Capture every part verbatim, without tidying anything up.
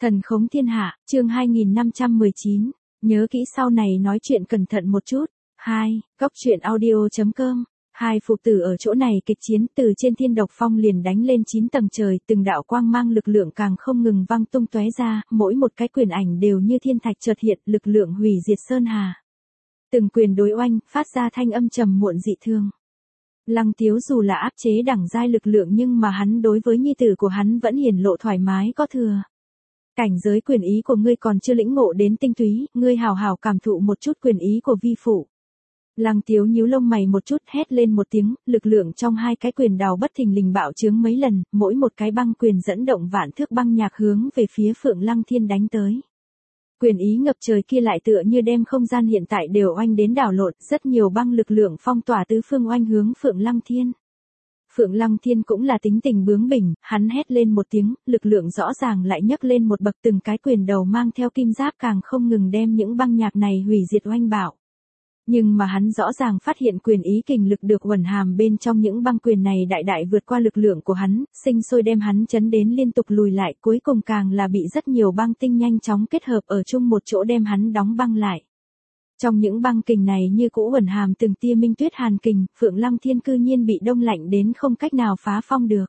Thần khống thiên hạ, chương hai nghìn năm trăm mười chín. Nhớ kỹ sau này nói chuyện cẩn thận một chút. hai. Góc truyện audio chấm com. Hai phụ tử ở chỗ này kịch chiến từ trên thiên độc phong liền đánh lên chín tầng trời, từng đạo quang mang lực lượng càng không ngừng văng tung tóe ra, mỗi một cái quyền ảnh đều như thiên thạch chợt hiện, lực lượng hủy diệt sơn hà. Từng quyền đối oanh, phát ra thanh âm trầm muộn dị thương. Lăng Tiếu dù là áp chế đẳng giai lực lượng nhưng mà hắn đối với nhi tử của hắn vẫn hiển lộ thoải mái có thừa. Cảnh giới quyền ý của ngươi còn chưa lĩnh ngộ đến tinh túy, ngươi hào hào cảm thụ một chút quyền ý của vi phụ. Lăng Tiếu nhíu lông mày một chút, hét lên một tiếng, lực lượng trong hai cái quyền đào bất thình lình bạo trướng mấy lần, mỗi một cái băng quyền dẫn động vạn thước băng nhạc hướng về phía Phượng Lăng Thiên đánh tới. Quyền ý ngập trời kia lại tựa như đem không gian hiện tại đều oanh đến đảo lộn, rất nhiều băng lực lượng phong tỏa tứ phương oanh hướng Phượng Lăng Thiên. Phượng Lăng Thiên cũng là tính tình bướng bỉnh, hắn hét lên một tiếng, lực lượng rõ ràng lại nhấc lên một bậc, từng cái quyền đầu mang theo kim giáp càng không ngừng đem những băng nhạc này hủy diệt oanh bạo. Nhưng mà hắn rõ ràng phát hiện quyền ý kình lực được uẩn hàm bên trong những băng quyền này đại đại vượt qua lực lượng của hắn, sinh sôi đem hắn chấn đến liên tục lùi lại, cuối cùng càng là bị rất nhiều băng tinh nhanh chóng kết hợp ở chung một chỗ đem hắn đóng băng lại. Trong những băng kình này như cũ uẩn hàm từng tia minh tuyết hàn kình, Phượng Lăng Thiên cư nhiên bị đông lạnh đến không cách nào phá phong được.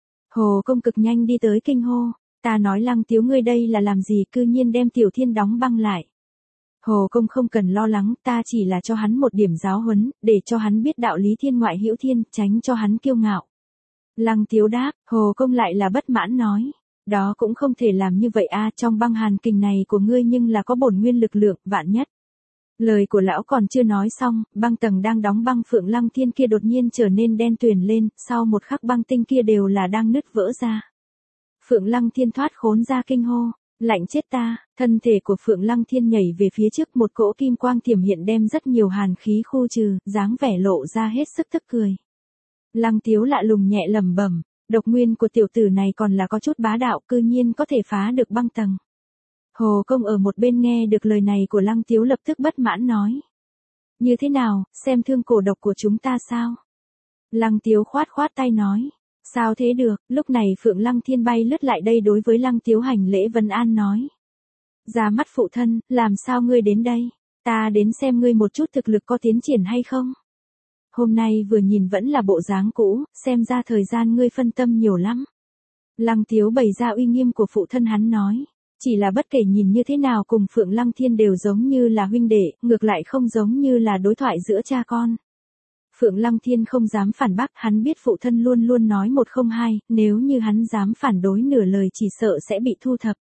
Hồ Công cực nhanh đi tới kinh hô, ta nói Lăng Tiếu ngươi đây là làm gì, cư nhiên đem Tiểu Thiên đóng băng lại. Hồ Công không cần lo lắng, ta chỉ là cho hắn một điểm giáo huấn, để cho hắn biết đạo lý thiên ngoại hữu thiên, tránh cho hắn kiêu ngạo. Lăng Tiếu đáp, Hồ Công lại là bất mãn nói, đó cũng không thể làm như vậy a, trong băng hàn kình này của ngươi nhưng là có bổn nguyên lực lượng, vạn nhất. Lời của lão còn chưa nói xong, băng tầng đang đóng băng Phượng Lăng Thiên kia đột nhiên trở nên đen tuyền lên, sau một khắc băng tinh kia đều là đang nứt vỡ ra. Phượng Lăng Thiên thoát khốn ra kinh hô, lạnh chết ta, thân thể của Phượng Lăng Thiên nhảy về phía trước, một cỗ kim quang tiềm hiện đem rất nhiều hàn khí khu trừ, dáng vẻ lộ ra hết sức tức cười. Lăng Tiếu lạ lùng nhẹ lẩm bẩm, độc nguyên của tiểu tử này còn là có chút bá đạo, cư nhiên có thể phá được băng tầng. Hồ Công ở một bên nghe được lời này của Lăng Tiếu lập tức bất mãn nói. Như thế nào, xem thương cổ độc của chúng ta sao? Lăng Tiếu khoát khoát tay nói. Sao thế được, lúc này Phượng Lăng Thiên bay lướt lại đây đối với Lăng Tiếu hành lễ vân an nói. Ra mắt phụ thân, làm sao ngươi đến đây? Ta đến xem ngươi một chút thực lực có tiến triển hay không? Hôm nay vừa nhìn vẫn là bộ dáng cũ, xem ra thời gian ngươi phân tâm nhiều lắm. Lăng Tiếu bày ra uy nghiêm của phụ thân hắn nói. Chỉ là bất kể nhìn như thế nào cùng Phượng Lăng Thiên đều giống như là huynh đệ, ngược lại không giống như là đối thoại giữa cha con. Phượng Lăng Thiên không dám phản bác, hắn biết phụ thân luôn luôn nói một không hai, nếu như hắn dám phản đối nửa lời chỉ sợ sẽ bị thu thập.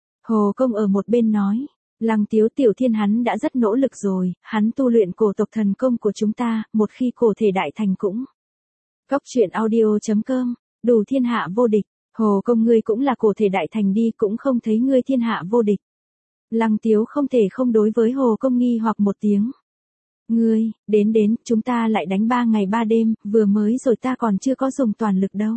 Hồ Công ở một bên nói, Lăng Tiếu Tiểu Thiên hắn đã rất nỗ lực rồi, hắn tu luyện cổ tộc thần công của chúng ta, một khi cổ thể đại thành cũng. Góc truyện audio chấm com, đủ thiên hạ vô địch. Hồ Công ngươi cũng là cổ thể đại thành đi, cũng không thấy ngươi thiên hạ vô địch. Lăng Tiếu không thể không đối với Hồ Công nghi hoặc một tiếng. Ngươi, đến đến, chúng ta lại đánh ba ngày ba đêm, vừa mới rồi ta còn chưa có dùng toàn lực đâu.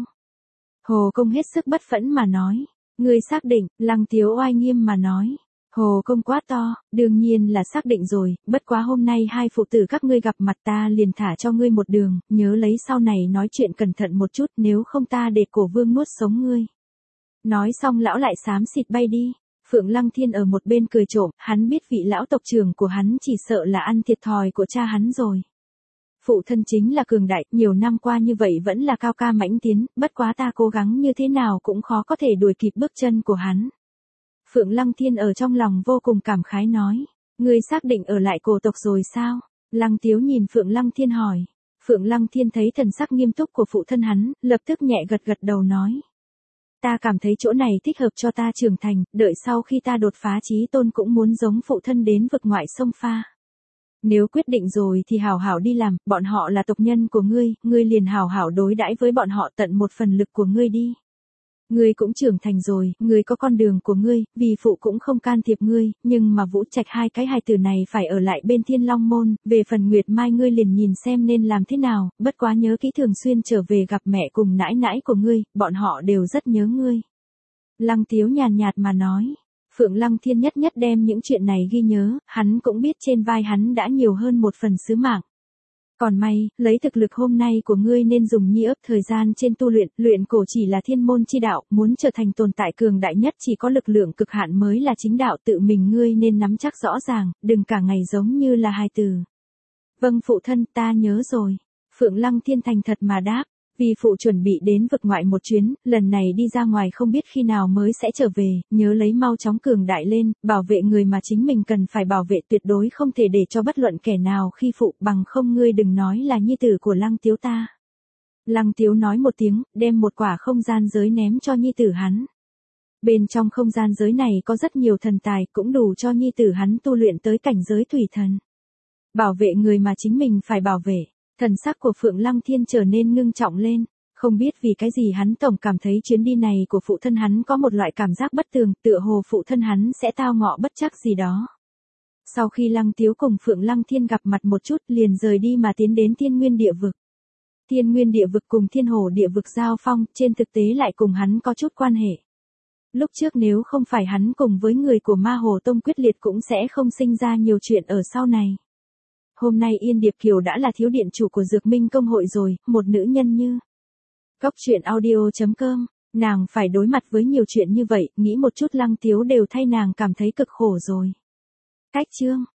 Hồ Công hết sức bất phẫn mà nói. Ngươi xác định, Lăng Tiếu oai nghiêm mà nói. Hồ Công quát to, đương nhiên là xác định rồi, bất quá hôm nay hai phụ tử các ngươi gặp mặt ta liền thả cho ngươi một đường, nhớ lấy sau này nói chuyện cẩn thận một chút, nếu không ta để cổ vương nuốt sống ngươi. Nói xong lão lại xám xịt bay đi. Phượng Lăng Thiên ở một bên cười trộm, hắn biết vị lão tộc trưởng của hắn chỉ sợ là ăn thiệt thòi của cha hắn rồi. Phụ thân chính là cường đại, nhiều năm qua như vậy vẫn là cao ca mãnh tiến, bất quá ta cố gắng như thế nào cũng khó có thể đuổi kịp bước chân của hắn. Phượng Lăng Thiên ở trong lòng vô cùng cảm khái nói, ngươi xác định ở lại cổ tộc rồi sao? Lăng Tiếu nhìn Phượng Lăng Thiên hỏi. Phượng Lăng Thiên thấy thần sắc nghiêm túc của phụ thân hắn, lập tức nhẹ gật gật đầu nói. Ta cảm thấy chỗ này thích hợp cho ta trưởng thành, đợi sau khi ta đột phá chí tôn cũng muốn giống phụ thân đến vực ngoại sông pha. Nếu quyết định rồi thì hảo hảo đi làm, bọn họ là tộc nhân của ngươi, ngươi liền hảo hảo đối đãi với bọn họ tận một phần lực của ngươi đi. Ngươi cũng trưởng thành rồi, ngươi có con đường của ngươi, vì phụ cũng không can thiệp ngươi, nhưng mà Vũ Trạch hai cái hài tử này phải ở lại bên Thiên Long Môn, về phần Nguyệt Mai ngươi liền nhìn xem nên làm thế nào, bất quá nhớ kỹ thường xuyên trở về gặp mẹ cùng nãi nãi của ngươi, bọn họ đều rất nhớ ngươi. Lăng Tiếu nhàn nhạt mà nói, Phượng Lăng Thiên nhất nhất đem những chuyện này ghi nhớ, hắn cũng biết trên vai hắn đã nhiều hơn một phần sứ mạng. Còn may, lấy thực lực hôm nay của ngươi nên dùng nhi ấp thời gian trên tu luyện, luyện cổ chỉ là thiên môn chi đạo, muốn trở thành tồn tại cường đại nhất chỉ có lực lượng cực hạn mới là chính đạo, tự mình ngươi nên nắm chắc rõ ràng, đừng cả ngày giống như là hài tử. Vâng phụ thân, ta nhớ rồi. Phượng Lăng Thiên thành thật mà đáp, vì phụ chuẩn bị đến vực ngoại một chuyến, lần này đi ra ngoài không biết khi nào mới sẽ trở về, nhớ lấy mau chóng cường đại lên, bảo vệ người mà chính mình cần phải bảo vệ, tuyệt đối không thể để cho bất luận kẻ nào khi phụ, bằng không ngươi đừng nói là nhi tử của Lăng Tiếu ta. Lăng Tiếu nói một tiếng, đem một quả không gian giới ném cho nhi tử hắn. Bên trong không gian giới này có rất nhiều thần tài, cũng đủ cho nhi tử hắn tu luyện tới cảnh giới thủy thần. Bảo vệ người mà chính mình phải bảo vệ. Thần sắc của Phượng Lăng Thiên trở nên ngưng trọng lên, không biết vì cái gì hắn tổng cảm thấy chuyến đi này của phụ thân hắn có một loại cảm giác bất tường, tựa hồ phụ thân hắn sẽ tao ngọ bất trắc gì đó. Sau khi Lăng Tiếu cùng Phượng Lăng Thiên gặp mặt một chút liền rời đi mà tiến đến Thiên Nguyên Địa Vực. Thiên Nguyên Địa Vực cùng Thiên Hồ Địa Vực giao phong, trên thực tế lại cùng hắn có chút quan hệ. Lúc trước nếu không phải hắn cùng với người của Ma Hồ Tông quyết liệt cũng sẽ không sinh ra nhiều chuyện ở sau này. Hôm nay Yên Điệp Kiều đã là thiếu điện chủ của Dược Minh Công hội rồi, một nữ nhân như. Cóc truyện audio chấm com, nàng phải đối mặt với nhiều chuyện như vậy, nghĩ một chút Lăng Tiếu đều thay nàng cảm thấy cực khổ rồi. Cách chương